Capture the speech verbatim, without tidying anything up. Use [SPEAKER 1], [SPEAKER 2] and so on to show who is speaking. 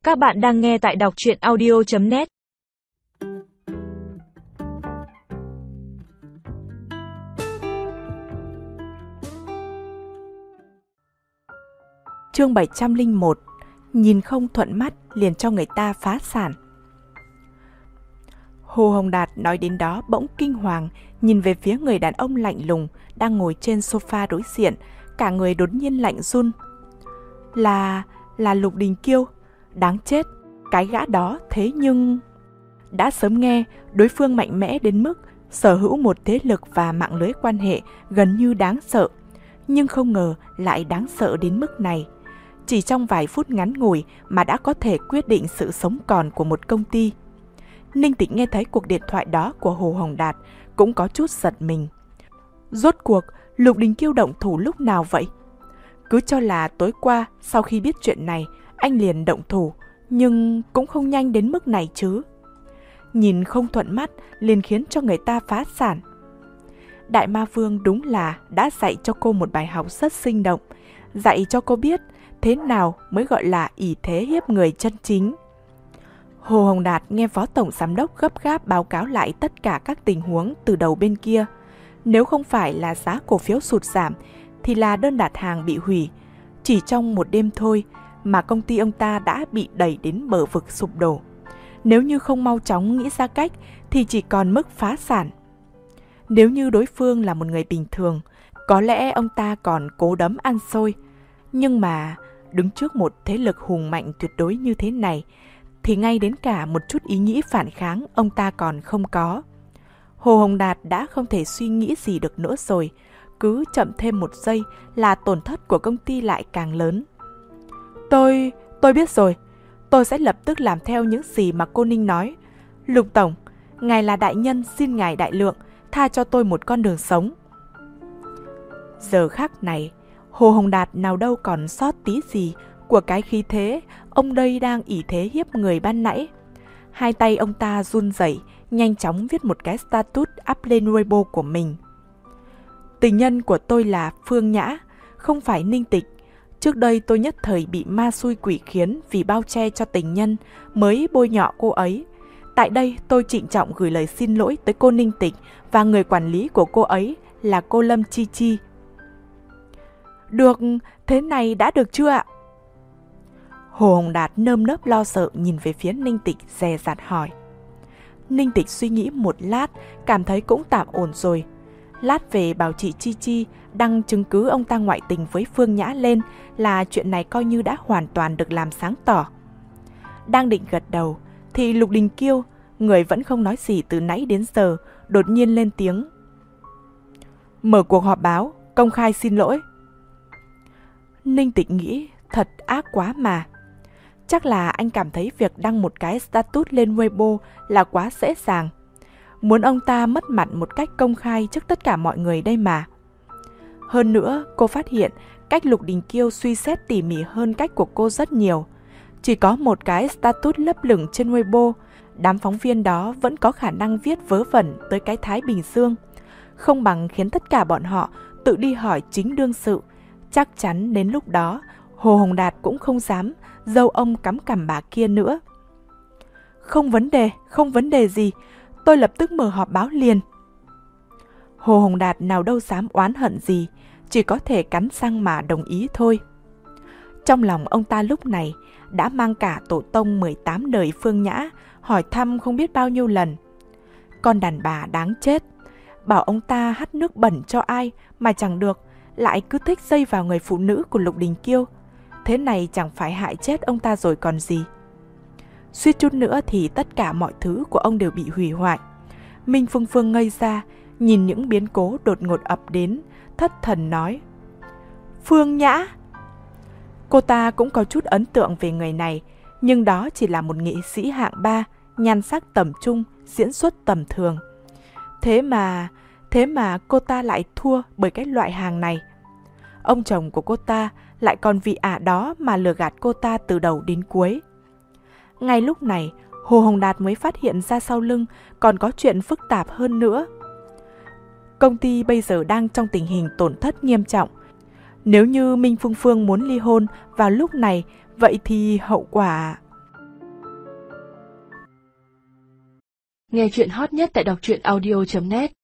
[SPEAKER 1] Các bạn đang nghe tại đọc truyện audio chấm net.
[SPEAKER 2] Chương bảy trăm lẻ một. Nhìn không thuận mắt liền cho người ta phá sản. Hồ Hồng Đạt nói đến đó bỗng kinh hoàng, nhìn về phía người đàn ông lạnh lùng đang ngồi trên sofa đối diện, cả người đột nhiên lạnh run. Là... là Lục Đình Kiêu. Đáng chết, cái gã đó thế nhưng... Đã sớm nghe đối phương mạnh mẽ đến mức sở hữu một thế lực và mạng lưới quan hệ gần như đáng sợ, nhưng không ngờ lại đáng sợ đến mức này. Chỉ trong vài phút ngắn ngủi mà đã có thể quyết định sự sống còn của một công ty. Ninh Tịch nghe thấy cuộc điện thoại đó của Hồ Hồng Đạt cũng có chút giật mình. Rốt cuộc Lục Đình Kiêu động thủ lúc nào vậy? Cứ cho là tối qua sau khi biết chuyện này anh liền động thủ, nhưng cũng không nhanh đến mức này chứ. Nhìn không thuận mắt liền khiến cho người ta phá sản. Đại Ma Vương đúng là đã dạy cho cô một bài học rất sinh động, dạy cho cô biết thế nào mới gọi là ỷ thế hiếp người chân chính. Hồ Hồng Đạt nghe Phó Tổng Giám đốc gấp gáp báo cáo lại tất cả các tình huống từ đầu bên kia. Nếu không phải là giá cổ phiếu sụt giảm thì là đơn đặt hàng bị hủy. Chỉ trong một đêm thôi mà công ty ông ta đã bị đẩy đến bờ vực sụp đổ. Nếu như không mau chóng nghĩ ra cách thì chỉ còn mức phá sản. Nếu như đối phương là một người bình thường, có lẽ ông ta còn cố đấm ăn xôi. Nhưng mà đứng trước một thế lực hùng mạnh tuyệt đối như thế này thì ngay đến cả một chút ý nghĩ phản kháng ông ta còn không có. Hồ Hồng Đạt đã không thể suy nghĩ gì được nữa rồi. Cứ chậm thêm một giây là tổn thất của công ty lại càng lớn. Tôi... tôi biết rồi. Tôi sẽ lập tức làm theo những gì mà cô Ninh nói. Lục Tổng, ngài là đại nhân, xin ngài đại lượng, tha cho tôi một con đường sống. Giờ khắc này, Hồ Hồng Đạt nào đâu còn sót tí gì của cái khí thế ông đây đang ỷ thế hiếp người ban nãy. Hai tay ông ta run rẩy, nhanh chóng viết một cái status up lên Weibo của mình. Tình nhân của tôi là Phương Nhã, không phải Ninh Tịch. Trước đây tôi nhất thời bị ma xui quỷ khiến vì bao che cho tình nhân mới bôi nhọ cô ấy. Tại đây tôi trịnh trọng gửi lời xin lỗi tới cô Ninh Tịch và người quản lý của cô ấy là cô Lâm Chi Chi. Được, thế này đã được chưa ạ? Hồ Hồng Đạt nơm nớp lo sợ nhìn về phía Ninh Tịch dè dặt hỏi. Ninh Tịch suy nghĩ một lát, cảm thấy cũng tạm ổn rồi. Lát về bảo chị Chi Chi đăng chứng cứ ông ta ngoại tình với Phương Nhã lên là chuyện này coi như đã hoàn toàn được làm sáng tỏ. Đang định gật đầu thì Lục Đình Kiêu, người vẫn không nói gì từ nãy đến giờ, đột nhiên lên tiếng. Mở cuộc họp báo, công khai xin lỗi. Ninh Tịch nghĩ thật ác quá mà. Chắc là anh cảm thấy việc đăng một cái status lên Weibo là quá dễ dàng. Muốn ông ta mất mặt một cách công khai trước tất cả mọi người đây mà. Hơn nữa, cô phát hiện cách Lục Đình Kiêu suy xét tỉ mỉ hơn cách của cô rất nhiều. Chỉ có một cái status lấp lửng trên Weibo, đám phóng viên đó vẫn có khả năng viết vớ vẩn tới cái Thái Bình Dương. Không bằng khiến tất cả bọn họ tự đi hỏi chính đương sự. Chắc chắn đến lúc đó, Hồ Hồng Đạt cũng không dám dâu ông cắm cằm bà kia nữa. Không vấn đề, không vấn đề gì. Tôi lập tức mở họp báo liền. Hồ Hồng Đạt nào đâu dám oán hận gì, chỉ có thể cắn răng mà đồng ý thôi. Trong lòng ông ta lúc này đã mang cả tổ tông mười tám đời Phương Nhã hỏi thăm không biết bao nhiêu lần. Con đàn bà đáng chết, bảo ông ta hắt nước bẩn cho ai mà chẳng được, lại cứ thích dây vào người phụ nữ của Lục Đình Kiêu. Thế này chẳng phải hại chết ông ta rồi còn gì. Suýt chút nữa thì tất cả mọi thứ của ông đều bị hủy hoại. Minh Phương Phương ngây ra, nhìn những biến cố đột ngột ập đến, thất thần nói. Phương Nhã! Cô ta cũng có chút ấn tượng về người này, nhưng đó chỉ là một nghệ sĩ hạng ba, nhan sắc tầm trung, diễn xuất tầm thường. Thế mà, thế mà cô ta lại thua bởi cái loại hàng này. Ông chồng của cô ta lại còn vì ả đó mà lừa gạt cô ta từ đầu đến cuối. Ngay lúc này, Hồ Hồng Đạt mới phát hiện ra sau lưng còn có chuyện phức tạp hơn nữa. Công ty bây giờ đang trong tình hình tổn thất nghiêm trọng. Nếu như Minh Phương Phương muốn ly hôn vào lúc này, vậy thì hậu quả...
[SPEAKER 3] Nghe chuyện hot nhất tại đọc truyện audio chấm net.